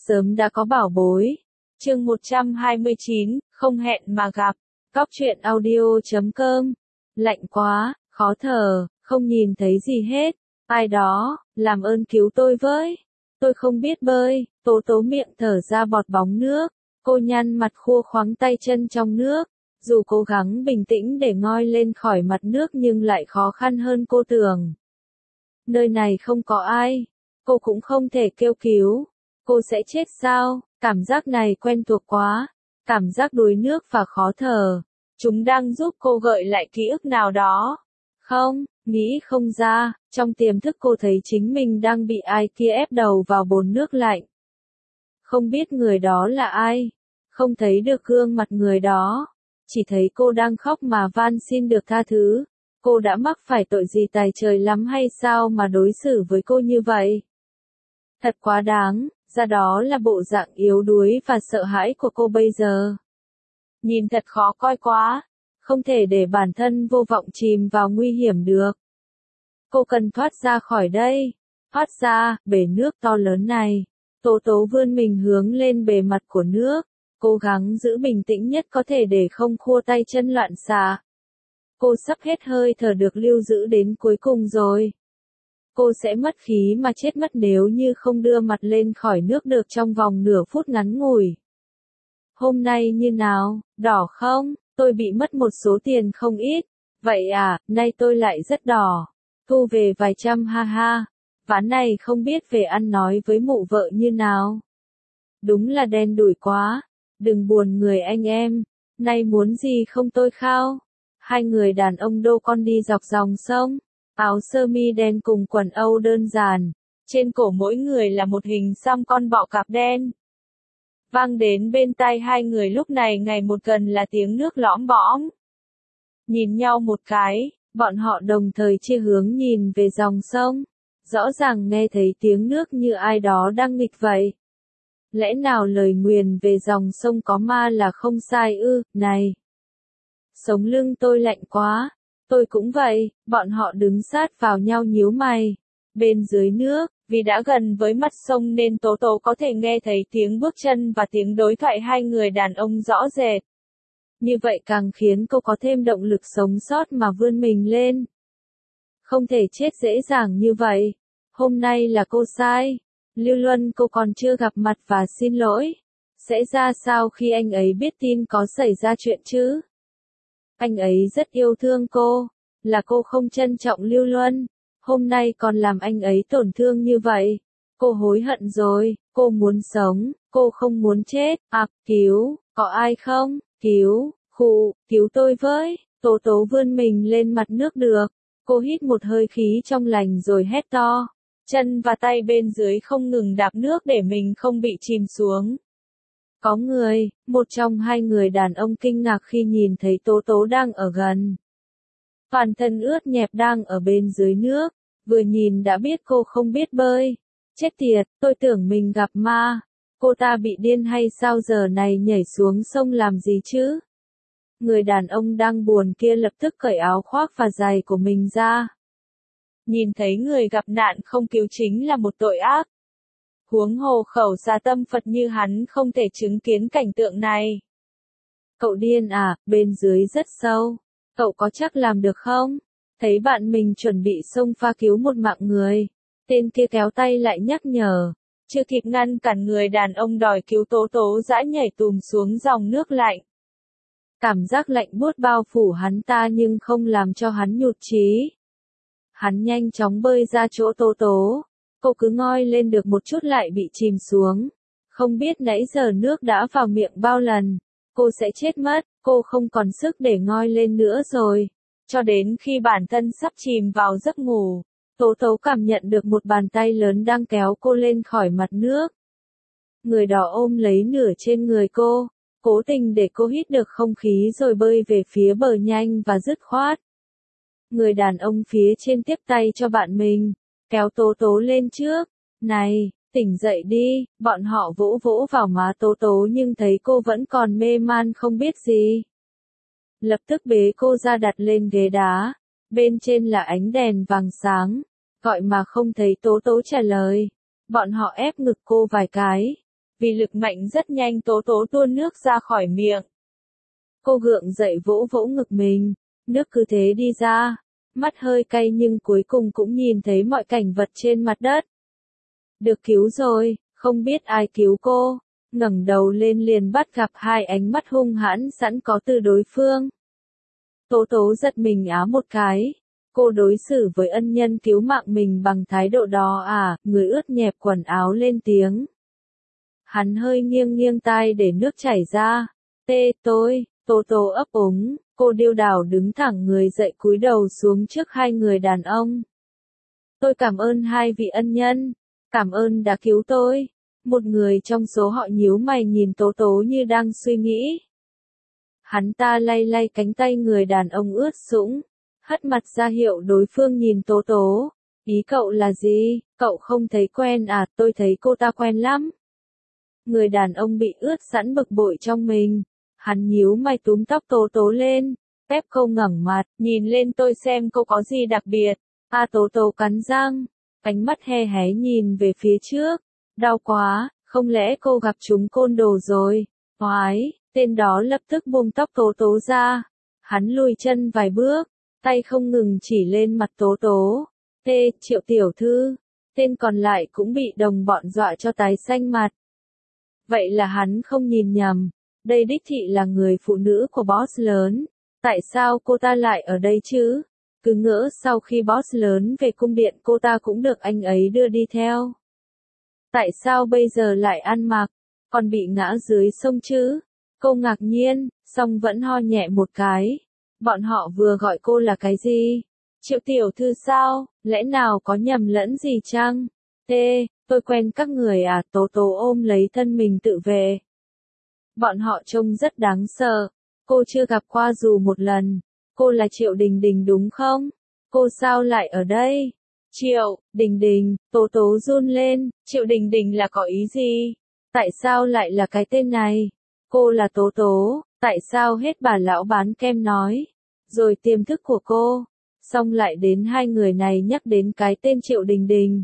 Sớm đã có bảo bối. Chương 129, không hẹn mà gặp. Cóc truyện audio.com. Lạnh quá, khó thở, không nhìn thấy gì hết. Ai đó, làm ơn cứu tôi với. Tôi không biết bơi. Tố tố miệng thở ra bọt bóng nước. Cô nhăn mặt khua khoắng tay chân trong nước. Dù cố gắng bình tĩnh để ngoi lên khỏi mặt nước nhưng lại khó khăn hơn cô tưởng. Nơi này không có ai. Cô cũng không thể kêu cứu. Cô sẽ chết sao? Cảm giác này quen thuộc quá. Cảm giác đuối nước và khó thở. Chúng đang giúp cô gợi lại ký ức nào đó. Không, nghĩ không ra. Trong tiềm thức cô thấy chính mình đang bị ai kia ép đầu vào bồn nước lạnh. Không biết người đó là ai. Không thấy được gương mặt người đó. Chỉ thấy cô đang khóc mà van xin được tha thứ. Cô đã mắc phải tội gì tài trời lắm hay sao mà đối xử với cô như vậy? Thật quá đáng, ra đó là bộ dạng yếu đuối và sợ hãi của cô bây giờ. Nhìn thật khó coi quá, không thể để bản thân vô vọng chìm vào nguy hiểm được. Cô cần thoát ra khỏi đây, thoát ra, bể nước to lớn này. Tố tố vươn mình hướng lên bề mặt của nước, cố gắng giữ bình tĩnh nhất có thể để không khua tay chân loạn xạ. Cô sắp hết hơi thở được lưu giữ đến cuối cùng rồi. Cô sẽ mất khí mà chết mất nếu như không đưa mặt lên khỏi nước được trong vòng nửa phút ngắn ngủi. Hôm nay như nào, đỏ không? Tôi bị mất một số tiền không ít. Vậy à, nay tôi lại rất đỏ. Thu về vài trăm ha ha. Ván này không biết về ăn nói với mụ vợ như nào. Đúng là đen đủi quá. Đừng buồn người anh em. Nay muốn gì không tôi khao. Hai người đàn ông đô con đi dọc dòng sông. Áo sơ mi đen cùng quần âu đơn giản. Trên cổ mỗi người là một hình xăm con bọ cạp đen. Vang đến bên tai hai người lúc này ngày một gần là tiếng nước lõm bõm. Nhìn nhau một cái, bọn họ đồng thời chia hướng nhìn về dòng sông. Rõ ràng nghe thấy tiếng nước như ai đó đang nghịch vậy. Lẽ nào lời nguyền về dòng sông có ma là không sai ư? Này! Sống lưng tôi lạnh quá. Tôi cũng vậy, bọn họ đứng sát vào nhau nhíu mày. Bên dưới nước, vì đã gần với mặt sông nên Tố Tố có thể nghe thấy tiếng bước chân và tiếng đối thoại hai người đàn ông rõ rệt. Như vậy càng khiến cô có thêm động lực sống sót mà vươn mình lên. Không thể chết dễ dàng như vậy. Hôm nay là cô sai. Lưu Luân cô còn chưa gặp mặt và xin lỗi. Sẽ ra sao khi anh ấy biết tin có xảy ra chuyện chứ? Anh ấy rất yêu thương cô. Là cô không trân trọng Lưu Luân. Hôm nay còn làm anh ấy tổn thương như vậy. Cô hối hận rồi. Cô muốn sống. Cô không muốn chết. À, cứu. Có ai không? Cứu. Cứu tôi với. Tố tố vươn mình lên mặt nước được. Cô hít một hơi khí trong lành rồi hét to. Chân và tay bên dưới không ngừng đạp nước để mình không bị chìm xuống. Có người, một trong hai người đàn ông kinh ngạc khi nhìn thấy Tố Tố đang ở gần. Toàn thân ướt nhẹp đang ở bên dưới nước, vừa nhìn đã biết cô không biết bơi. Chết tiệt, tôi tưởng mình gặp ma. Cô ta bị điên hay sao giờ này nhảy xuống sông làm gì chứ? Người đàn ông đang buồn kia lập tức cởi áo khoác và giày của mình ra. Nhìn thấy người gặp nạn không cứu chính là một tội ác. Huống hồ khẩu xà tâm Phật như hắn không thể chứng kiến cảnh tượng này. Cậu điên à, bên dưới rất sâu. Cậu có chắc làm được không? Thấy bạn mình chuẩn bị xông pha cứu một mạng người. Tên kia kéo tay lại nhắc nhở. Chưa kịp ngăn cản người đàn ông đòi cứu Tố Tố dã nhảy tùm xuống dòng nước lạnh. Cảm giác lạnh buốt bao phủ hắn ta nhưng không làm cho hắn nhụt chí. Hắn nhanh chóng bơi ra chỗ Tố Tố. Cô cứ ngoi lên được một chút lại bị chìm xuống. Không biết nãy giờ nước đã vào miệng bao lần. Cô sẽ chết mất, cô không còn sức để ngoi lên nữa rồi. Cho đến khi bản thân sắp chìm vào giấc ngủ, Tố Tố cảm nhận được một bàn tay lớn đang kéo cô lên khỏi mặt nước. Người đó ôm lấy nửa trên người cô, cố tình để cô hít được không khí rồi bơi về phía bờ nhanh và dứt khoát. Người đàn ông phía trên tiếp tay cho bạn mình, kéo Tố Tố lên trước. Này, tỉnh dậy đi, bọn họ vỗ vỗ vào má Tố Tố nhưng thấy cô vẫn còn mê man không biết gì. Lập tức bế cô ra đặt lên ghế đá, bên trên là ánh đèn vàng sáng, gọi mà không thấy Tố Tố trả lời. Bọn họ ép ngực cô vài cái, Vì lực mạnh rất nhanh Tố Tố tuôn nước ra khỏi miệng. Cô gượng dậy vỗ vỗ ngực mình, nước cứ thế đi ra, mắt hơi cay nhưng cuối cùng cũng nhìn thấy mọi cảnh vật trên mặt đất. Được cứu rồi, không biết ai cứu cô, ngẩng đầu lên liền bắt gặp hai ánh mắt hung hãn sẵn có từ đối phương. Tố Tố giật mình á một cái, cô đối xử với ân nhân cứu mạng mình bằng thái độ đó à, người ướt nhẹp quần áo lên tiếng. Hắn hơi nghiêng nghiêng tai để nước chảy ra, tôi, Tố Tố ấp úng, cô điêu đảo đứng thẳng người dậy cúi đầu xuống trước hai người đàn ông. Tôi cảm ơn hai vị ân nhân, cảm ơn đã cứu tôi. Một người trong số họ nhíu mày nhìn Tố Tố như đang suy nghĩ. Hắn ta lay lay cánh tay người đàn ông ướt sũng, hất mặt ra hiệu đối phương nhìn Tố Tố. Ý cậu là gì, cậu không thấy quen à, tôi thấy cô ta quen lắm. Người đàn ông bị ướt sẵn bực bội trong mình, hắn nhíu mày túm tóc Tố Tố lên, Pep cô ngẩng mặt, nhìn lên tôi xem cô có gì đặc biệt. À Tố Tố cắn răng, ánh mắt he hé nhìn về phía trước. Đau quá, không lẽ cô gặp chúng côn đồ rồi? Oái, tên đó lập tức buông tóc Tố Tố ra. Hắn lùi chân vài bước, tay không ngừng chỉ lên mặt Tố Tố. Triệu tiểu thư. Tên còn lại cũng bị đồng bọn dọa cho tái xanh mặt. Vậy là hắn không nhìn nhầm. Đây đích thị là người phụ nữ của boss lớn. Tại sao cô ta lại ở đây chứ? Cứ ngỡ sau khi boss lớn về cung điện cô ta cũng được anh ấy đưa đi theo. Tại sao bây giờ lại ăn mặc, còn bị ngã dưới sông chứ? Cô ngạc nhiên, song vẫn ho nhẹ một cái. Bọn họ vừa gọi cô là cái gì? Triệu tiểu thư sao? Lẽ nào có nhầm lẫn gì chăng? Tôi quen các người à? Tố Tố ôm lấy thân mình tự vệ. Bọn họ trông rất đáng sợ. Cô chưa gặp qua dù một lần. Cô là Triệu Đình Đình đúng không? Cô sao lại ở đây? Triệu Đình Đình, Tố Tố run lên, Triệu Đình Đình là có ý gì? Tại sao lại là cái tên này? Cô là Tố Tố, tại sao hết bà lão bán kem nói? Rồi tiềm thức của cô, xong lại đến hai người này nhắc đến cái tên Triệu Đình Đình.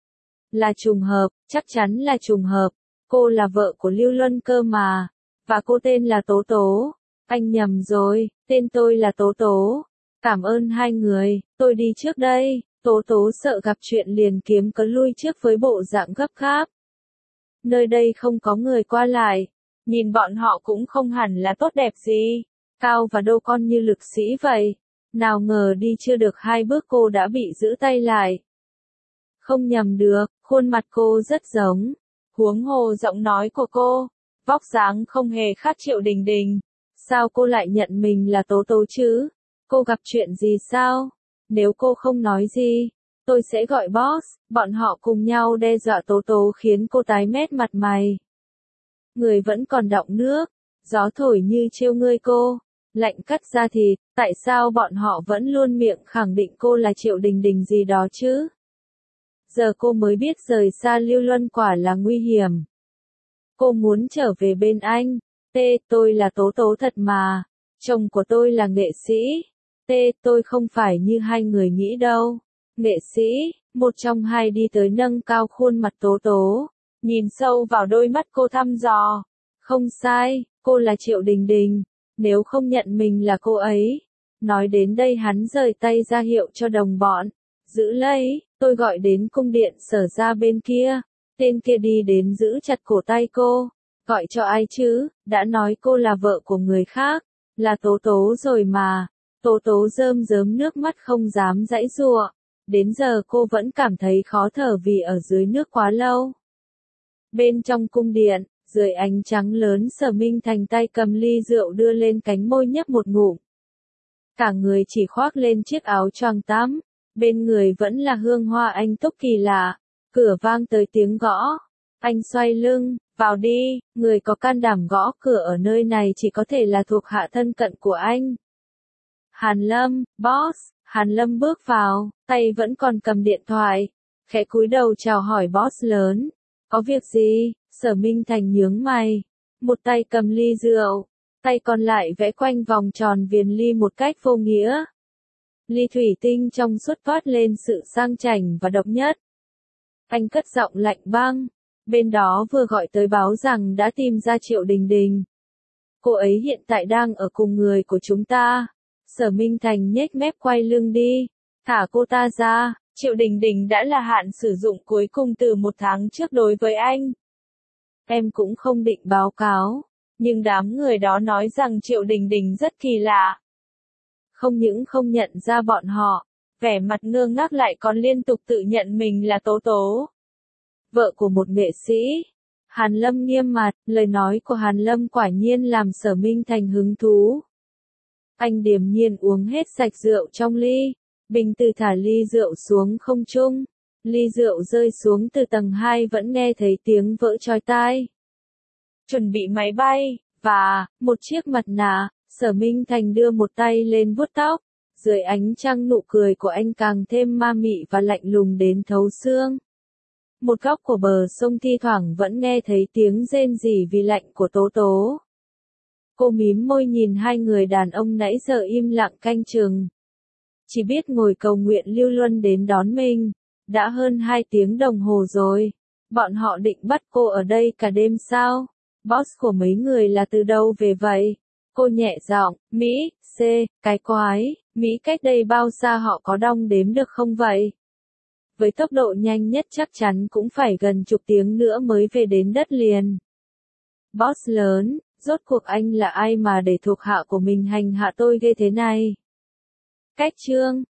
Là trùng hợp, chắc chắn là trùng hợp, cô là vợ của Lưu Luân cơ mà, và cô tên là Tố Tố. Anh nhầm rồi, tên tôi là Tố Tố. Cảm ơn hai người, tôi đi trước đây. Tố Tố sợ gặp chuyện liền kiếm cớ lui trước với bộ dạng gấp gáp. Nơi đây không có người qua lại, nhìn bọn họ cũng không hẳn là tốt đẹp gì, cao và đô con như lực sĩ vậy. Nào ngờ đi chưa được hai bước cô đã bị giữ tay lại. Không nhầm được, khuôn mặt cô rất giống, huống hồ giọng nói của cô, vóc dáng không hề khác Triệu Đình Đình. Sao cô lại nhận mình là Tố Tố chứ? Cô gặp chuyện gì sao? Nếu cô không nói gì, tôi sẽ gọi boss. Bọn họ cùng nhau đe dọa Tố Tố khiến cô tái mét mặt mày. Người vẫn còn đọng nước, gió thổi như trêu ngươi cô, lạnh cắt da thịt. Tại sao bọn họ vẫn luôn miệng khẳng định cô là Triệu Đình Đình gì đó chứ? Giờ cô mới biết rời xa Lưu Luân quả là nguy hiểm. Cô muốn trở về bên anh. Tôi là Tố Tố thật mà. Chồng của tôi là nghệ sĩ. Tôi không phải như hai người nghĩ đâu. Nghệ sĩ, một trong hai đi tới nâng cao khuôn mặt Tố Tố, nhìn sâu vào đôi mắt cô thăm dò. Không sai, cô là Triệu Đình Đình. Nếu không nhận mình là cô ấy. Nói đến đây hắn rời tay ra hiệu cho đồng bọn. Giữ lấy, tôi gọi đến cung điện Sở ra bên kia. Tên kia đi đến giữ chặt cổ tay cô. Gọi cho ai chứ, đã nói cô là vợ của người khác, là Tố Tố rồi mà. Tố Tố rơm rớm nước mắt không dám giãy giụa. Đến giờ cô vẫn cảm thấy khó thở vì ở dưới nước quá lâu. Bên trong cung điện, dưới ánh trắng lớn Sở Minh Thành tay cầm ly rượu đưa lên cánh môi nhấp một ngụm. Cả người chỉ khoác lên chiếc áo choàng tắm, bên người vẫn là hương hoa anh túc kỳ lạ. Cửa vang tới tiếng gõ. Anh xoay lưng, vào đi, người có can đảm gõ cửa ở nơi này chỉ có thể là thuộc hạ thân cận của anh. Hàn Lâm, boss. Hàn Lâm bước vào, tay vẫn còn cầm điện thoại, khẽ cúi đầu chào hỏi boss lớn. Có việc gì? Sở Minh Thành nhướng mày, một tay cầm ly rượu, tay còn lại vẽ quanh vòng tròn viền ly một cách vô nghĩa. Ly thủy tinh trong suốt toát lên sự sang chảnh và độc nhất. Anh cất giọng lạnh băng, Bên đó vừa gọi tới báo rằng đã tìm ra Triệu Đình Đình. Cô ấy hiện tại đang ở cùng người của chúng ta. Sở Minh Thành nhếch mép quay lưng đi. Thả cô ta ra, Triệu Đình Đình đã là hạn sử dụng cuối cùng từ 1 tháng trước đối với anh. Em cũng không định báo cáo, nhưng đám người đó nói rằng Triệu Đình Đình rất kỳ lạ. Không những không nhận ra bọn họ, vẻ mặt ngơ ngác lại còn liên tục tự nhận mình là Tố Tố. Vợ của một nghệ sĩ. Hàn Lâm nghiêm mặt, lời nói của Hàn Lâm quả nhiên làm Sở Minh Thành hứng thú. Anh điềm nhiên uống hết sạch rượu trong ly, bình từ thả ly rượu xuống không trung. Ly rượu rơi xuống từ tầng 2 vẫn nghe thấy tiếng vỡ chói tai. Chuẩn bị máy bay, và, một chiếc mặt nạ, Sở Minh Thành đưa một tay lên vuốt tóc. Dưới ánh trăng nụ cười của anh càng thêm ma mị và lạnh lùng đến thấu xương. Một góc của bờ sông thi thoảng vẫn nghe thấy tiếng rên rỉ vì lạnh của Tố Tố. Cô mím môi nhìn hai người đàn ông nãy giờ im lặng canh chừng. Chỉ biết ngồi cầu nguyện Lưu Luân đến đón mình. Đã hơn 2 tiếng đồng hồ rồi. Bọn họ định bắt cô ở đây cả đêm sao? Boss của mấy người là từ đâu về vậy? Cô nhẹ giọng, Mỹ, cái quái, Mỹ cách đây bao xa họ có đong đếm được không vậy? Với tốc độ nhanh nhất chắc chắn cũng phải gần chục tiếng nữa mới về đến đất liền. Boss lớn, rốt cuộc anh là ai mà để thuộc hạ của mình hành hạ tôi ghê thế này? Cách chương